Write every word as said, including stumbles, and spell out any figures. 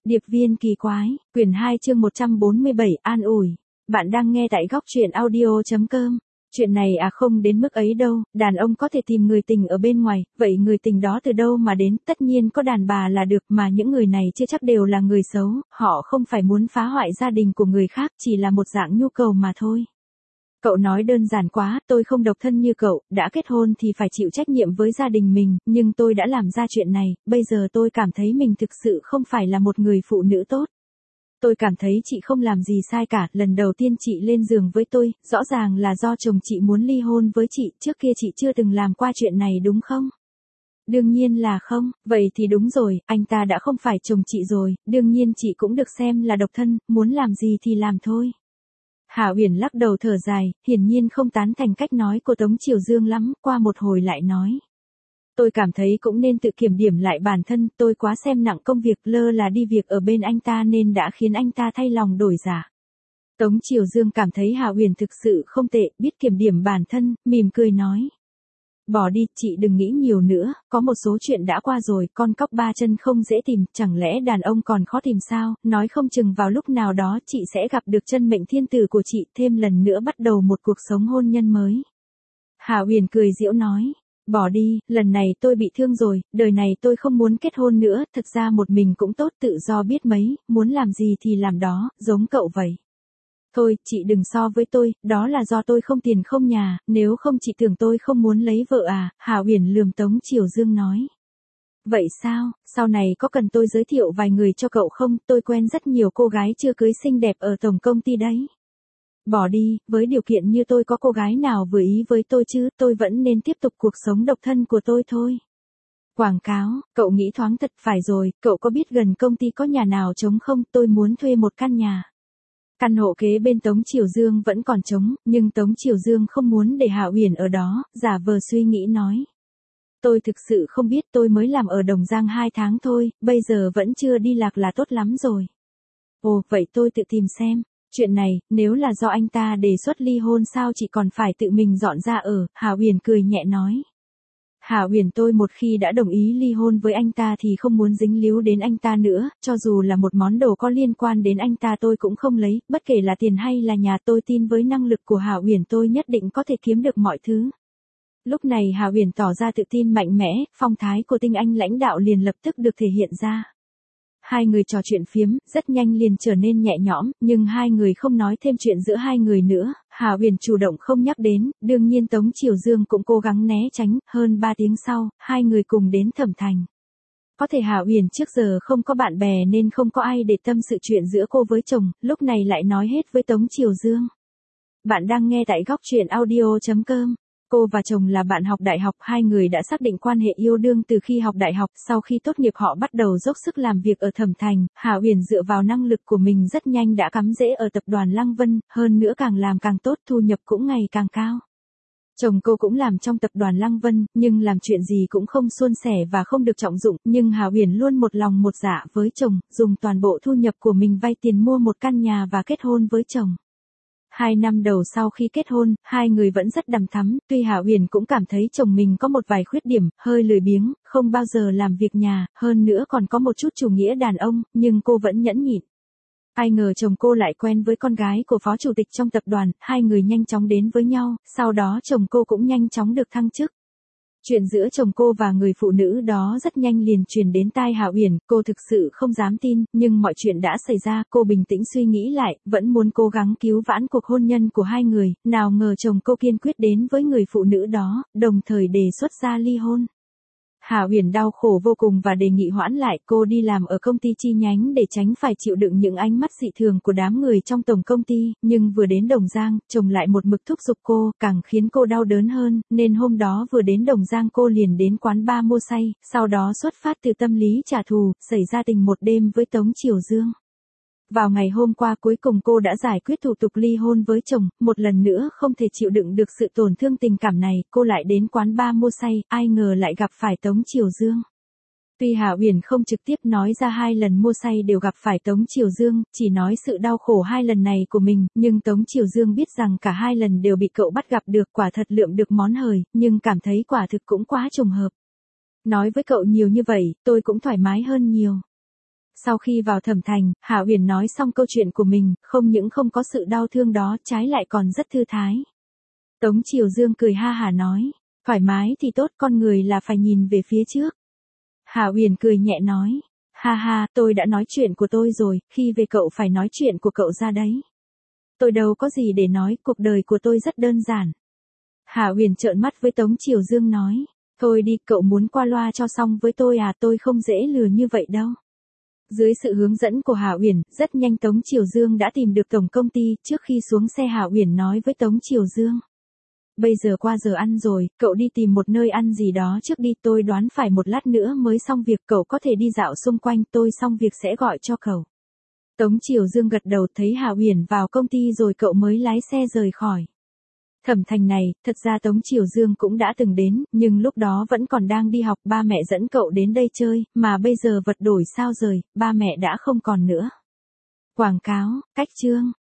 Điệp viên kỳ quái, quyển hai chương một trăm bốn mươi bảy, an ủi. Bạn đang nghe tại góc truyện audio.com. Chuyện này à không đến mức ấy đâu, đàn ông có thể tìm người tình ở bên ngoài, vậy người tình đó từ đâu mà đến, tất nhiên có đàn bà là được, mà những người này chưa chắc đều là người xấu, họ không phải muốn phá hoại gia đình của người khác, chỉ là một dạng nhu cầu mà thôi. Cậu nói đơn giản quá, tôi không độc thân như cậu, đã kết hôn thì phải chịu trách nhiệm với gia đình mình, nhưng tôi đã làm ra chuyện này, bây giờ tôi cảm thấy mình thực sự không phải là một người phụ nữ tốt. Tôi cảm thấy chị không làm gì sai cả, lần đầu tiên chị lên giường với tôi, rõ ràng là do chồng chị muốn ly hôn với chị, trước kia chị chưa từng làm qua chuyện này đúng không? Đương nhiên là không, vậy thì đúng rồi, anh ta đã không phải chồng chị rồi, đương nhiên chị cũng được xem là độc thân, muốn làm gì thì làm thôi. Hạ Uyển lắc đầu thở dài, hiển nhiên không tán thành cách nói của Tống Triều Dương lắm, qua một hồi lại nói. Tôi cảm thấy cũng nên tự kiểm điểm lại bản thân, tôi quá xem nặng công việc lơ là đi việc ở bên anh ta nên đã khiến anh ta thay lòng đổi dạ. Tống Triều Dương cảm thấy Hạ Uyển thực sự không tệ, biết kiểm điểm bản thân, mỉm cười nói. Bỏ đi, chị đừng nghĩ nhiều nữa, có một số chuyện đã qua rồi, con cóc ba chân không dễ tìm, chẳng lẽ đàn ông còn khó tìm sao, nói không chừng vào lúc nào đó chị sẽ gặp được chân mệnh thiên tử của chị, thêm lần nữa bắt đầu một cuộc sống hôn nhân mới. Hạ Uyển cười giễu nói, bỏ đi, lần này tôi bị thương rồi, đời này tôi không muốn kết hôn nữa, thực ra một mình cũng tốt, tự do biết mấy, muốn làm gì thì làm đó, giống cậu vậy. Thôi, chị đừng so với tôi, đó là do tôi không tiền không nhà, nếu không chị tưởng tôi không muốn lấy vợ à, Hạ Uyển lườm Tống Triều Dương nói. Vậy sao, sau này có cần tôi giới thiệu vài người cho cậu không, tôi quen rất nhiều cô gái chưa cưới xinh đẹp ở tổng công ty đấy. Bỏ đi, với điều kiện như tôi có cô gái nào vừa ý với tôi chứ, tôi vẫn nên tiếp tục cuộc sống độc thân của tôi thôi. Quảng cáo, cậu nghĩ thoáng thật, phải rồi, cậu có biết gần công ty có nhà nào trống không, tôi muốn thuê một căn nhà. Căn hộ kế bên Tống Triều Dương vẫn còn trống, nhưng Tống Triều Dương không muốn để Hạ Uyển ở đó, giả vờ suy nghĩ nói. Tôi thực sự không biết, tôi mới làm ở Đồng Giang hai tháng thôi, bây giờ vẫn chưa đi lạc là tốt lắm rồi. Ồ, vậy tôi tự tìm xem. Chuyện này, nếu là do anh ta đề xuất ly hôn sao chị còn phải tự mình dọn ra ở, Hạ Uyển cười nhẹ nói. Hạ Uyển tôi một khi đã đồng ý ly hôn với anh ta thì không muốn dính líu đến anh ta nữa, cho dù là một món đồ có liên quan đến anh ta tôi cũng không lấy, bất kể là tiền hay là nhà, tôi tin với năng lực của Hạ Uyển tôi nhất định có thể kiếm được mọi thứ. Lúc này Hạ Uyển tỏ ra tự tin mạnh mẽ, phong thái của tinh anh lãnh đạo liền lập tức được thể hiện ra. Hai người trò chuyện phiếm, rất nhanh liền trở nên nhẹ nhõm, nhưng hai người không nói thêm chuyện giữa hai người nữa, Hạ Uyển chủ động không nhắc đến, đương nhiên Tống Triều Dương cũng cố gắng né tránh, hơn ba tiếng sau, hai người cùng đến Thẩm Thành. Có thể Hạ Uyển trước giờ không có bạn bè nên không có ai để tâm sự chuyện giữa cô với chồng, lúc này lại nói hết với Tống Triều Dương. Bạn đang nghe tại góc truyện audio.com. Cô và chồng là bạn học đại học, hai người đã xác định quan hệ yêu đương từ khi học đại học, sau khi tốt nghiệp họ bắt đầu dốc sức làm việc ở Thẩm Thành, Hạ Uyển dựa vào năng lực của mình rất nhanh đã cắm rễ ở tập đoàn Lăng Vân, hơn nữa càng làm càng tốt, thu nhập cũng ngày càng cao. Chồng cô cũng làm trong tập đoàn Lăng Vân, nhưng làm chuyện gì cũng không suôn sẻ và không được trọng dụng, nhưng Hạ Uyển luôn một lòng một dạ với chồng, dùng toàn bộ thu nhập của mình vay tiền mua một căn nhà và kết hôn với chồng. Hai năm đầu sau khi kết hôn, hai người vẫn rất đằm thắm, tuy Hạ Uyển cũng cảm thấy chồng mình có một vài khuyết điểm, hơi lười biếng, không bao giờ làm việc nhà, hơn nữa còn có một chút chủ nghĩa đàn ông, nhưng cô vẫn nhẫn nhịn. Ai ngờ chồng cô lại quen với con gái của phó chủ tịch trong tập đoàn, hai người nhanh chóng đến với nhau, sau đó chồng cô cũng nhanh chóng được thăng chức. Chuyện giữa chồng cô và người phụ nữ đó rất nhanh liền truyền đến tai Hạ Uyển, cô thực sự không dám tin, nhưng mọi chuyện đã xảy ra, cô bình tĩnh suy nghĩ lại, vẫn muốn cố gắng cứu vãn cuộc hôn nhân của hai người, nào ngờ chồng cô kiên quyết đến với người phụ nữ đó, đồng thời đề xuất ra ly hôn. Hạ Uyển đau khổ vô cùng và đề nghị hoãn lại, cô đi làm ở công ty chi nhánh để tránh phải chịu đựng những ánh mắt dị thường của đám người trong tổng công ty, nhưng vừa đến Đồng Giang, chồng lại một mực thúc giục cô, càng khiến cô đau đớn hơn, nên hôm đó vừa đến Đồng Giang cô liền đến quán bar mua say, sau đó xuất phát từ tâm lý trả thù, xảy ra tình một đêm với Tống Triều Dương. Vào ngày hôm qua cuối cùng cô đã giải quyết thủ tục ly hôn với chồng, một lần nữa không thể chịu đựng được sự tổn thương tình cảm này, cô lại đến quán bar mua say, ai ngờ lại gặp phải Tống Triều Dương. Tuy Hạ Uyển không trực tiếp nói ra hai lần mua say đều gặp phải Tống Triều Dương, chỉ nói sự đau khổ hai lần này của mình, nhưng Tống Triều Dương biết rằng cả hai lần đều bị cậu bắt gặp được, quả thật lượm được món hời, nhưng cảm thấy quả thực cũng quá trùng hợp. Nói với cậu nhiều như vậy, tôi cũng thoải mái hơn nhiều. Sau khi vào Thẩm Thành, Hạ Uyển nói xong câu chuyện của mình, không những không có sự đau thương đó, trái lại còn rất thư thái. Tống Triều Dương cười ha hả nói, thoải mái thì tốt, con người là phải nhìn về phía trước. Hạ Uyển cười nhẹ nói, ha ha, tôi đã nói chuyện của tôi rồi, khi về cậu phải nói chuyện của cậu ra đấy. Tôi đâu có gì để nói, cuộc đời của tôi rất đơn giản. Hạ Uyển trợn mắt với Tống Triều Dương nói, thôi đi, cậu muốn qua loa cho xong với tôi à, tôi không dễ lừa như vậy đâu. Dưới sự hướng dẫn của Hạ Uyển, rất nhanh Tống Triều Dương đã tìm được tổng công ty, trước khi xuống xe Hạ Uyển nói với Tống Triều Dương. Bây giờ qua giờ ăn rồi, cậu đi tìm một nơi ăn gì đó trước đi, tôi đoán phải một lát nữa mới xong việc, cậu có thể đi dạo xung quanh, tôi xong việc sẽ gọi cho cậu. Tống Triều Dương gật đầu, thấy Hạ Uyển vào công ty rồi cậu mới lái xe rời khỏi. Thẩm Thành này, thật ra Tống Triều Dương cũng đã từng đến, nhưng lúc đó vẫn còn đang đi học, ba mẹ dẫn cậu đến đây chơi, mà bây giờ vật đổi sao rời, ba mẹ đã không còn nữa. Quảng cáo, cách chương.